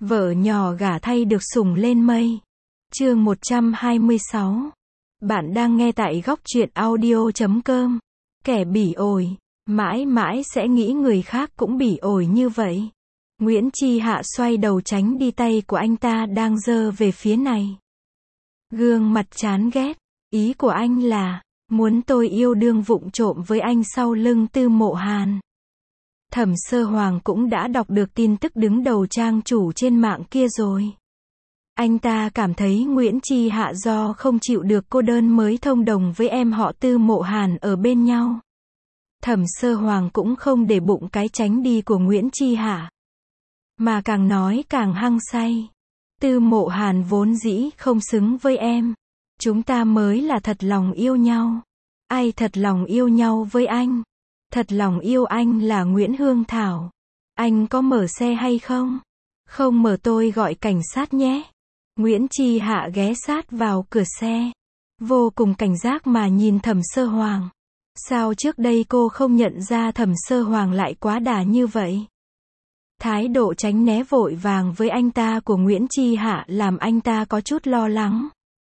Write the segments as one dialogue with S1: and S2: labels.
S1: Vợ nhỏ gả thay được sủng lên mây. Chương 126. Bạn đang nghe tại góc truyện audio.com. Kẻ bỉ ổi, mãi mãi sẽ nghĩ người khác cũng bỉ ổi như vậy. Nguyễn Chi Hạ xoay đầu tránh đi, tay của anh ta đang giơ về phía này. Gương mặt chán ghét. Ý của anh là, muốn tôi yêu đương vụng trộm với anh sau lưng Tư Mộ Hàn. Thẩm Sơ Hoàng cũng đã đọc được tin tức đứng đầu trang chủ trên mạng kia rồi. Anh ta cảm thấy Nguyễn Chi Hạ do không chịu được cô đơn mới thông đồng với em họ Tư Mộ Hàn ở bên nhau. Thẩm Sơ Hoàng cũng không để bụng cái tránh đi của Nguyễn Chi Hạ, mà càng nói càng hăng say. Tư Mộ Hàn vốn dĩ không xứng với em. Chúng ta mới là thật lòng yêu nhau. Ai thật lòng yêu nhau với anh? Thật lòng yêu anh là Nguyễn Hương Thảo. Anh có mở xe hay không? Không mở tôi gọi cảnh sát nhé. Nguyễn Chi Hạ ghé sát vào cửa xe, vô cùng cảnh giác mà nhìn Thẩm Sơ Hoàng. Sao trước đây cô không nhận ra Thẩm Sơ Hoàng lại quá đà như vậy? Thái độ tránh né vội vàng với anh ta của Nguyễn Chi Hạ làm anh ta có chút lo lắng.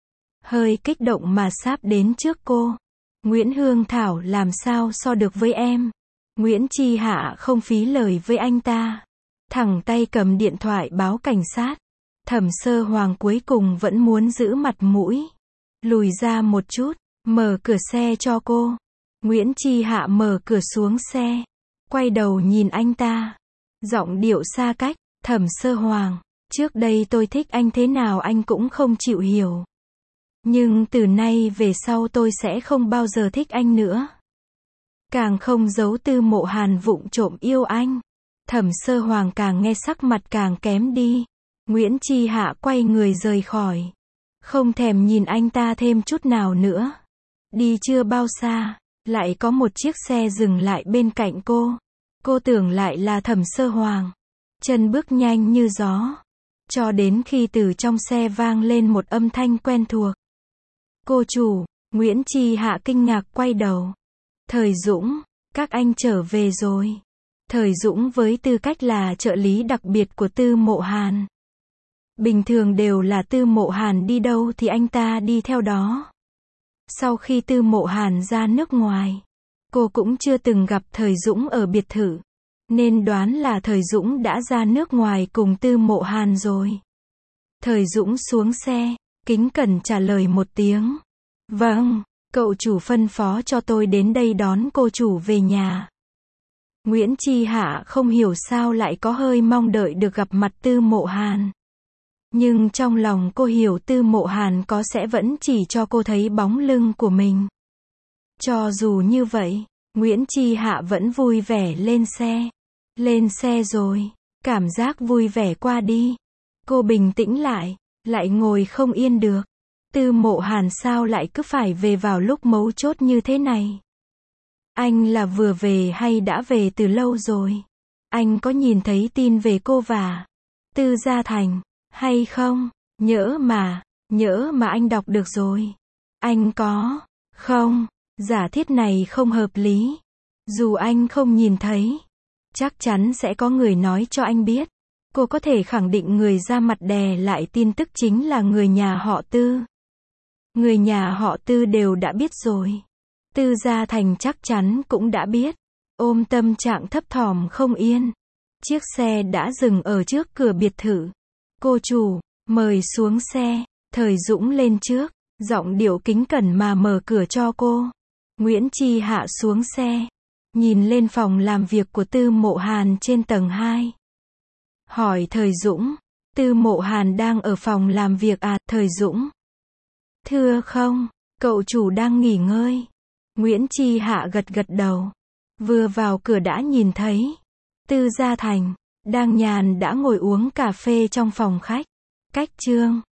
S1: Hơi kích động mà sáp đến trước cô. Nguyễn Hương Thảo làm sao so được với em? Nguyễn Chi Hạ không phí lời với anh ta. Thẳng tay cầm điện thoại báo cảnh sát. Thẩm Sơ Hoàng cuối cùng vẫn muốn giữ mặt mũi. Lùi ra một chút, mở cửa xe cho cô. Nguyễn Chi Hạ mở cửa xuống xe. Quay đầu nhìn anh ta. Giọng điệu xa cách, Thẩm Sơ Hoàng, trước đây tôi thích anh thế nào anh cũng không chịu hiểu. Nhưng từ nay về sau tôi sẽ không bao giờ thích anh nữa. Càng không giấu Tư Mộ Hàn vụng trộm yêu anh. Thẩm Sơ Hoàng càng nghe sắc mặt càng kém đi. Nguyễn Chi Hạ quay người rời khỏi. Không thèm nhìn anh ta thêm chút nào nữa. Đi chưa bao xa, lại có một chiếc xe dừng lại bên cạnh cô. Cô tưởng lại là Thẩm Sơ Hoàng. Chân bước nhanh như gió. Cho đến khi từ trong xe vang lên một âm thanh quen thuộc. Cô chủ. Nguyễn Chi Hạ kinh ngạc quay đầu. Thời Dũng, các anh trở về rồi. Thời Dũng với tư cách là trợ lý đặc biệt của Tư Mộ Hàn. Bình thường đều là Tư Mộ Hàn đi đâu thì anh ta đi theo đó. Sau khi Tư Mộ Hàn ra nước ngoài, cô cũng chưa từng gặp Thời Dũng ở biệt thự, nên đoán là Thời Dũng đã ra nước ngoài cùng Tư Mộ Hàn rồi. Thời Dũng xuống xe, kính cẩn trả lời một tiếng. Vâng, cậu chủ phân phó cho tôi đến đây đón cô chủ về nhà. Nguyễn Chi Hạ không hiểu sao lại có hơi mong đợi được gặp mặt Tư Mộ Hàn. Nhưng trong lòng cô hiểu Tư Mộ Hàn có sẽ vẫn chỉ cho cô thấy bóng lưng của mình. Cho dù như vậy, Nguyễn Chi Hạ vẫn vui vẻ lên xe. Lên xe rồi, cảm giác vui vẻ qua đi. Cô bình tĩnh lại ngồi không yên được. Tư Mộ Hàn sao lại cứ phải về vào lúc mấu chốt như thế này? Anh là vừa về hay đã về từ lâu rồi? Anh có nhìn thấy tin về cô và Tư Gia Thành hay không? Nhỡ mà anh đọc được rồi. Anh có không? Giả thiết này không hợp lý. Dù anh không nhìn thấy, chắc chắn sẽ có người nói cho anh biết. Cô có thể khẳng định người ra mặt đè lại tin tức chính là người nhà họ Tư. Người nhà họ Tư đều đã biết rồi. Tư Gia Thành chắc chắn cũng đã biết. Ôm tâm trạng thấp thỏm không yên, chiếc xe đã dừng ở trước cửa biệt thự. Cô chủ, mời xuống xe. Thời Dũng lên trước, giọng điệu kính cẩn mà mở cửa cho cô. Nguyễn Chi Hạ xuống xe, nhìn lên phòng làm việc của Tư Mộ Hàn trên tầng 2. Hỏi Thời Dũng, Tư Mộ Hàn đang ở phòng làm việc à? Thời Dũng, thưa không, cậu chủ đang nghỉ ngơi. Nguyễn Chi Hạ gật đầu. Vừa vào cửa đã nhìn thấy Tư Gia Thành đang nhàn đã ngồi uống cà phê trong phòng khách. Cách chương